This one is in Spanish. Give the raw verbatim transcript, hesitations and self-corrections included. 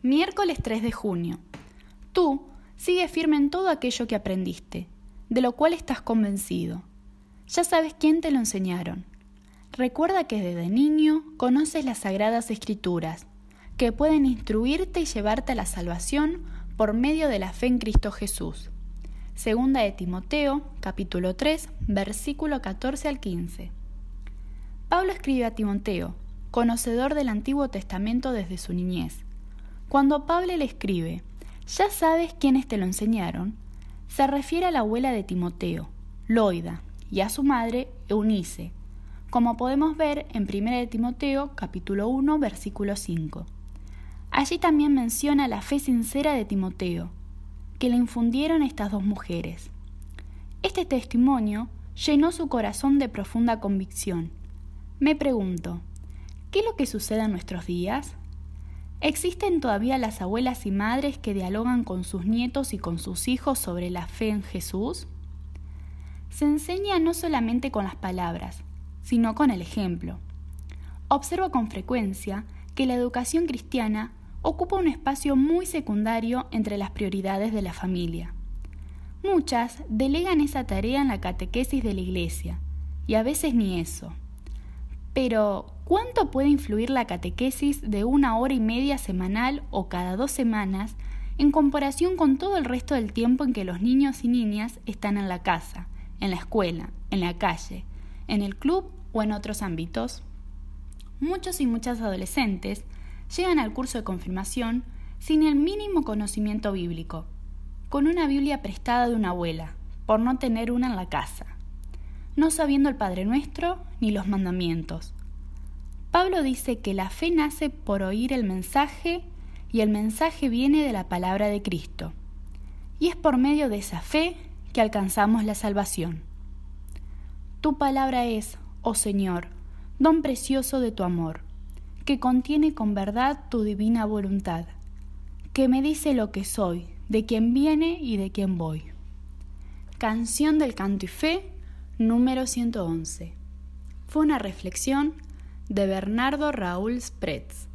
Miércoles tres de junio. Tú sigue firme en todo aquello que aprendiste, de lo cual estás convencido. Ya sabes quién te lo enseñaron. Recuerda que desde niño conoces las Sagradas Escrituras, que pueden instruirte y llevarte a la salvación por medio de la fe en Cristo Jesús. Segunda de Timoteo, capítulo tres, versículo catorce al quince. Pablo escribe a Timoteo, conocedor del Antiguo Testamento desde su niñez. Cuando Pablo le escribe, ya sabes quiénes te lo enseñaron, se refiere a la abuela de Timoteo, Loida, y a su madre, Eunice, como podemos ver en Primera de Timoteo, capítulo uno, versículo cinco. Allí también menciona la fe sincera de Timoteo, que le infundieron estas dos mujeres. Este testimonio llenó su corazón de profunda convicción. Me pregunto, ¿qué es lo que sucede en nuestros días? ¿Existen todavía las abuelas y madres que dialogan con sus nietos y con sus hijos sobre la fe en Jesús? Se enseña no solamente con las palabras, sino con el ejemplo. Observo con frecuencia que la educación cristiana ocupa un espacio muy secundario entre las prioridades de la familia. Muchas delegan esa tarea en la catequesis de la iglesia, y a veces ni eso. Pero, ¿cuánto puede influir la catequesis de una hora y media semanal o cada dos semanas en comparación con todo el resto del tiempo en que los niños y niñas están en la casa, en la escuela, en la calle, en el club o en otros ámbitos? Muchos y muchas adolescentes llegan al curso de confirmación sin el mínimo conocimiento bíblico, con una Biblia prestada de una abuela, por no tener una en la casa, no sabiendo el Padre Nuestro ni los mandamientos. Pablo dice que la fe nace por oír el mensaje y el mensaje viene de la palabra de Cristo. Y es por medio de esa fe que alcanzamos la salvación. Tu palabra es, oh Señor, don precioso de tu amor, que contiene con verdad tu divina voluntad, que me dice lo que soy, de quién viene y de quién voy. Canción del Canto y Fe, número ciento once. Fue una reflexión de Bernardo Raúl Spretz.